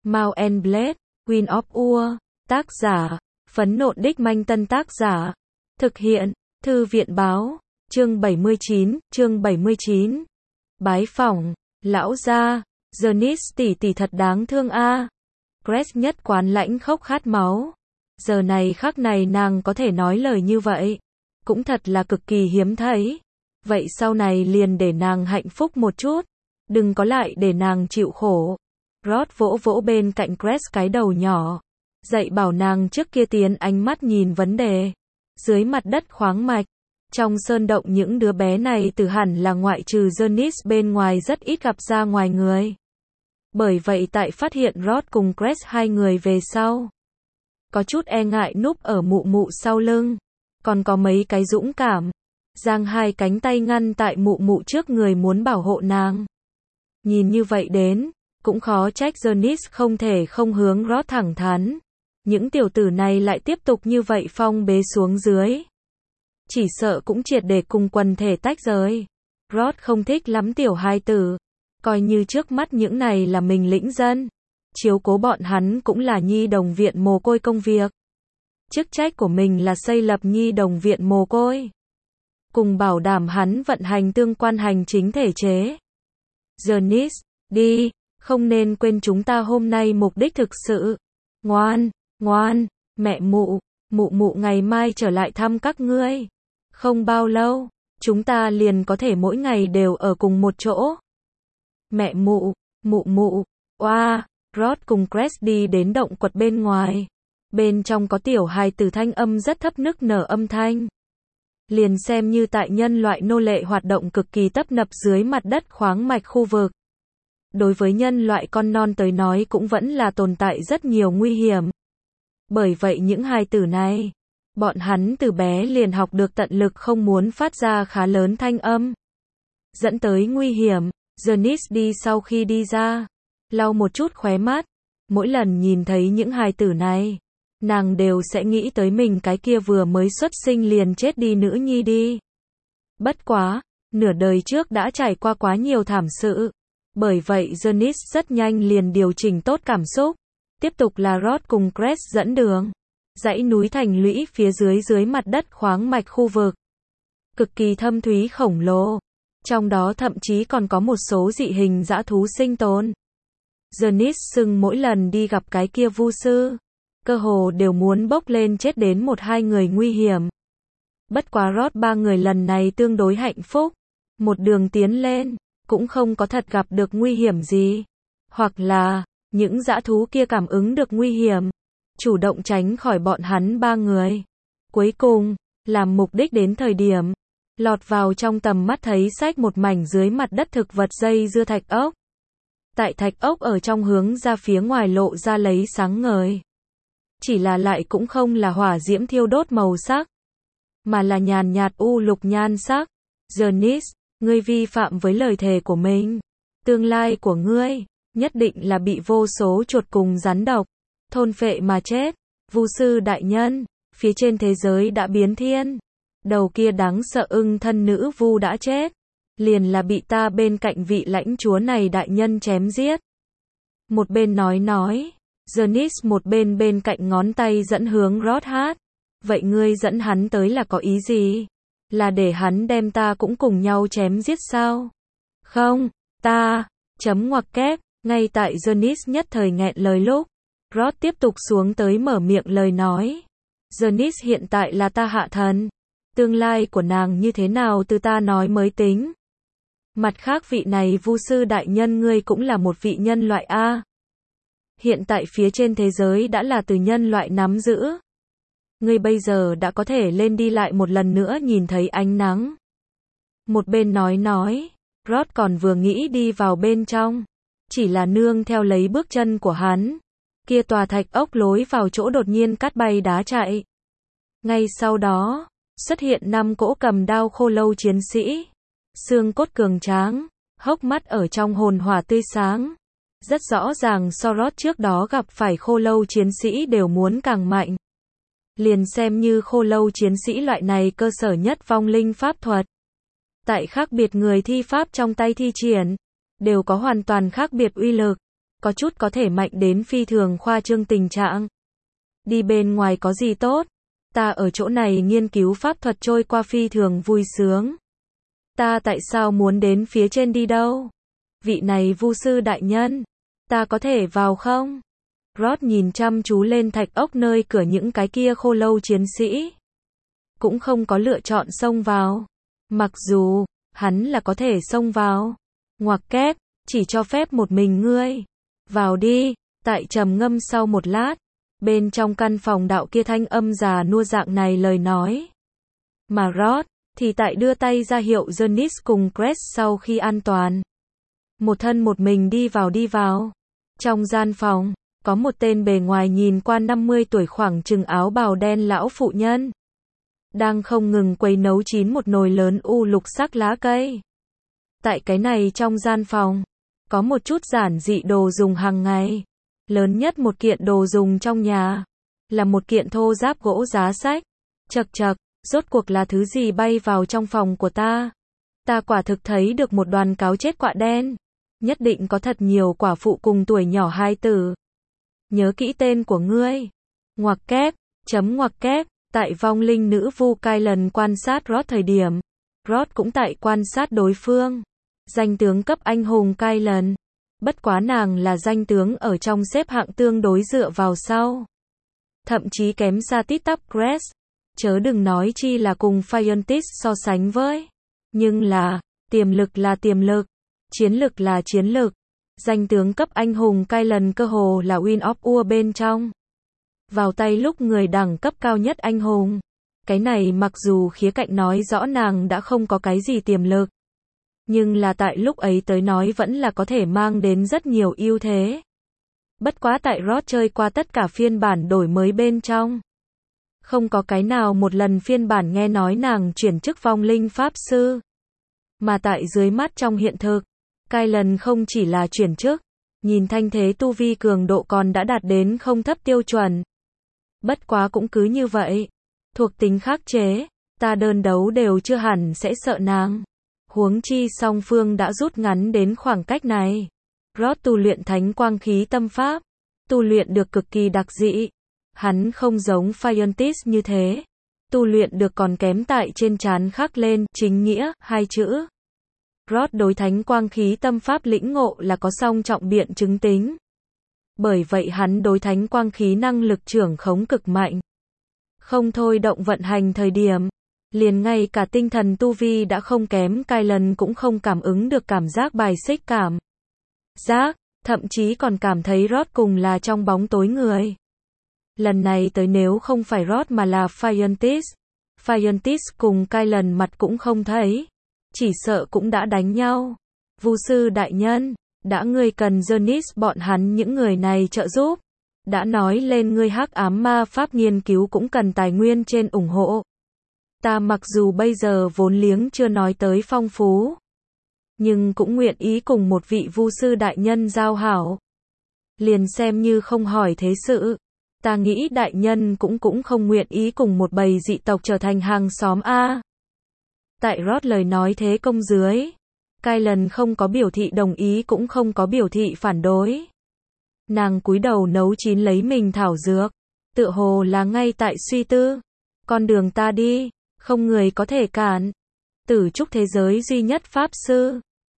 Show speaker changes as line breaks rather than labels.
Mount and Blade, Queen of Ur, tác giả, Phấn Nộn Đích Manh Tân tác giả, thực hiện, Thư viện báo, chương 79, bái phỏng, lão gia, Janice tỷ tỷ thật đáng thương a. Grace nhất quán lãnh khốc khát máu. Giờ này khắc này nàng có thể nói lời như vậy, cũng thật là cực kỳ hiếm thấy. Vậy sau này liền để nàng hạnh phúc một chút, đừng có lại để nàng chịu khổ. Rod vỗ vỗ bên cạnh Grace cái đầu nhỏ, dạy bảo nàng trước kia tiến ánh mắt nhìn vấn đề. Dưới mặt đất khoáng mạch, trong sơn động những đứa bé này từ hẳn là ngoại trừ Janice bên ngoài rất ít gặp ra ngoài người. Bởi vậy tại phát hiện Rod cùng Grace hai người về sau, có chút e ngại núp ở mụ mụ sau lưng, còn có mấy cái dũng cảm, giang hai cánh tay ngăn tại mụ mụ trước người muốn bảo hộ nàng. Nhìn như vậy đến, cũng khó trách Janice không thể không hướng Rod thẳng thắn. Những tiểu tử này lại tiếp tục như vậy phong bế xuống dưới, chỉ sợ cũng triệt để cùng quần thể tách rời. Rod không thích lắm tiểu hai tử, coi như trước mắt những này là mình lĩnh dân, chiếu cố bọn hắn cũng là nhi đồng viện mồ côi công việc. Chức trách của mình là xây lập nhi đồng viện mồ côi, cùng bảo đảm hắn vận hành tương quan hành chính thể chế. Janice, đi, không nên quên chúng ta hôm nay mục đích thực sự. Ngoan, ngoan, mẹ mụ ngày mai trở lại thăm các ngươi. Không bao lâu, chúng ta liền có thể mỗi ngày đều ở cùng một chỗ. Mẹ mụ, oa, Rod cùng Grace đi đến động quật bên ngoài. Bên trong có tiểu hài tử thanh âm rất thấp nức nở âm thanh. Liền xem như tại nhân loại nô lệ hoạt động cực kỳ tấp nập dưới mặt đất khoáng mạch khu vực. Đối với nhân loại con non tới nói cũng vẫn là tồn tại rất nhiều nguy hiểm. Bởi vậy những hài tử này, bọn hắn từ bé liền học được tận lực không muốn phát ra khá lớn thanh âm, dẫn tới nguy hiểm. Janice đi sau khi đi ra, lau một chút khóe mắt. Mỗi lần nhìn thấy những hài tử này, nàng đều sẽ nghĩ tới mình cái kia vừa mới xuất sinh liền chết đi nữ nhi đi. Bất quá, nửa đời trước đã trải qua quá nhiều thảm sự. Bởi vậy Janice rất nhanh liền điều chỉnh tốt cảm xúc. Tiếp tục là Rod cùng Grace dẫn đường. Dãy núi thành lũy phía dưới mặt đất khoáng mạch khu vực, cực kỳ thâm thúy khổng lồ. Trong đó thậm chí còn có một số dị hình dã thú sinh tồn. Janice sừng mỗi lần đi gặp cái kia vu sư, cơ hồ đều muốn bốc lên chết đến một hai người nguy hiểm. Bất quá Rod ba người lần này tương đối hạnh phúc. Một đường tiến lên, cũng không có thật gặp được nguy hiểm gì. Hoặc là, những dã thú kia cảm ứng được nguy hiểm, chủ động tránh khỏi bọn hắn ba người. Cuối cùng, làm mục đích đến thời điểm, lọt vào trong tầm mắt thấy xách một mảnh dưới mặt đất thực vật dây dưa thạch ốc. Tại thạch ốc ở trong hướng ra phía ngoài lộ ra lấy sáng ngời. Chỉ là lại cũng không là hỏa diễm thiêu đốt màu sắc, mà là nhàn nhạt u lục nhan sắc. Janice, ngươi vi phạm với lời thề của mình. Tương lai của ngươi, nhất định là bị vô số chuột cùng rắn độc thôn phệ mà chết. Vu sư đại nhân, phía trên thế giới đã biến thiên. Đầu kia đáng sợ ưng thân nữ vu đã chết, liền là bị ta bên cạnh vị lãnh chúa này đại nhân chém giết. Một bên nói, Janice một bên cạnh ngón tay dẫn hướng Rod hát. Vậy ngươi dẫn hắn tới là có ý gì? Là để hắn đem ta cũng cùng nhau chém giết sao? Không, ta, chấm ngoặc kép, ngay tại Janice nhất thời nghẹn lời lúc, Rod tiếp tục xuống tới mở miệng lời nói. Janice hiện tại là ta hạ thần. Tương lai của nàng như thế nào từ ta nói mới tính. Mặt khác vị này vu sư đại nhân ngươi cũng là một vị nhân loại a. Hiện tại phía trên thế giới đã là từ nhân loại nắm giữ. Ngươi bây giờ đã có thể lên đi lại một lần nữa nhìn thấy ánh nắng. Một bên nói, Rod còn vừa nghĩ đi vào bên trong. Chỉ là nương theo lấy bước chân của hắn, kia tòa thạch ốc lối vào chỗ đột nhiên cắt bay đá chạy. Ngay sau đó, xuất hiện 5 cỗ cầm đao khô lâu chiến sĩ. Xương cốt cường tráng, hốc mắt ở trong hồn hỏa tươi sáng. Rất rõ ràng so Rod trước đó gặp phải khô lâu chiến sĩ đều muốn càng mạnh. Liền xem như khô lâu chiến sĩ loại này cơ sở nhất vong linh pháp thuật, tại khác biệt người thi pháp trong tay thi triển, đều có hoàn toàn khác biệt uy lực. có chút có thể mạnh đến phi thường khoa trương tình trạng. Đi bên ngoài có gì tốt? Ta ở chỗ này nghiên cứu pháp thuật trôi qua phi thường vui sướng. Ta tại sao muốn đến phía trên đi đâu? Vị này vu sư đại nhân, ta có thể vào không? Rod nhìn chăm chú lên thạch ốc nơi cửa những cái kia khô lâu chiến sĩ. Cũng không có lựa chọn xông vào. Mặc dù, hắn là có thể xông vào. Ngoặc kép, chỉ cho phép một mình ngươi. Vào đi, tại trầm ngâm sau một lát. Bên trong căn phòng đạo kia thanh âm già nua dạng này lời nói. Mà Rod, thì tại đưa tay ra hiệu Janice cùng Cress sau khi an toàn. Một thân một mình đi vào. Trong gian phòng, có một tên bề ngoài nhìn qua 50 tuổi khoảng chừng áo bào đen lão phụ nhân. Đang không ngừng quấy nấu chín một nồi lớn lục sắc lá cây. Tại cái này trong gian phòng, có một chút giản dị đồ dùng hàng ngày. Lớn nhất một kiện đồ dùng trong nhà, là một kiện thô giáp gỗ giá sách. Chậc chậc, rốt cuộc là thứ gì bay vào trong phòng của ta? Ta quả thực thấy được một đoàn cáo chết quạ đen. Nhất định có thật nhiều quả phụ cùng tuổi nhỏ hai tử. Nhớ kỹ tên của ngươi. Ngoặc kép, ngoặc kép, tại vong linh nữ vu Kylan quan sát Rod thời điểm. Rod cũng tại quan sát đối phương. Danh tướng cấp anh hùng Kylan. Bất quá nàng là danh tướng ở trong xếp hạng tương đối dựa vào sau. Thậm chí kém xa tít tắp Cress. Chớ đừng nói chi là cùng Phiontis so sánh với. Nhưng là, tiềm lực là tiềm lực. Chiến lực là chiến lực. Danh tướng cấp anh hùng Kylan cơ hồ là Win of Ur bên trong. Vào tay lúc người đẳng cấp cao nhất anh hùng. Cái này mặc dù khía cạnh nói rõ nàng đã không có cái gì tiềm lực. Nhưng là tại lúc ấy tới nói vẫn là có thể mang đến rất nhiều ưu thế. Bất quá tại Rod chơi qua tất cả phiên bản đổi mới bên trong. Không có cái nào một lần phiên bản nghe nói nàng chuyển chức vong linh pháp sư. Mà tại dưới mắt trong hiện thực, Kylan không chỉ là chuyển chức, nhìn thanh thế tu vi cường độ còn đã đạt đến không thấp tiêu chuẩn. Bất quá cũng cứ như vậy. Thuộc tính khắc chế, ta đơn đấu đều chưa hẳn sẽ sợ nàng. Huống chi song phương đã rút ngắn đến khoảng cách này. Rod tu luyện thánh quang khí tâm pháp, tu luyện được cực kỳ đặc dị. Hắn không giống Phiontis như thế. Tu luyện được còn kém tại trên trán khắc lên chính nghĩa hai chữ. Rod đối thánh quang khí tâm pháp lĩnh ngộ là có song trọng biện chứng tính. Bởi vậy hắn đối thánh quang khí năng lực trưởng khống cực mạnh. Không thôi động vận hành thời điểm, liền ngay cả tinh thần tu vi đã không kém Kylan cũng không cảm ứng được cảm giác bài xích cảm giác, thậm chí còn cảm thấy Rod cùng là trong bóng tối người. Lần này tới nếu không phải Rod mà là Phiontis cùng Kylan mặt cũng không thấy, chỉ sợ cũng đã đánh nhau. Vu sư đại nhân, đã ngươi cần Janice bọn hắn những người này trợ giúp. Đã nói lên ngươi hắc ám ma pháp nghiên cứu cũng cần tài nguyên trên ủng hộ. Ta mặc dù bây giờ vốn liếng chưa nói tới phong phú, nhưng cũng nguyện ý cùng một vị vu sư đại nhân giao hảo. Liền xem như không hỏi thế sự. Ta nghĩ đại nhân cũng không nguyện ý cùng một bầy dị tộc trở thành hàng xóm a. Tại Rod lời nói thế công dưới, Kylan không có biểu thị đồng ý cũng không có biểu thị phản đối. Nàng cúi đầu nấu chín lấy mình thảo dược, tựa hồ là ngay tại suy tư. Con đường ta đi, không người có thể cản. Tử trúc thế giới duy nhất pháp sư,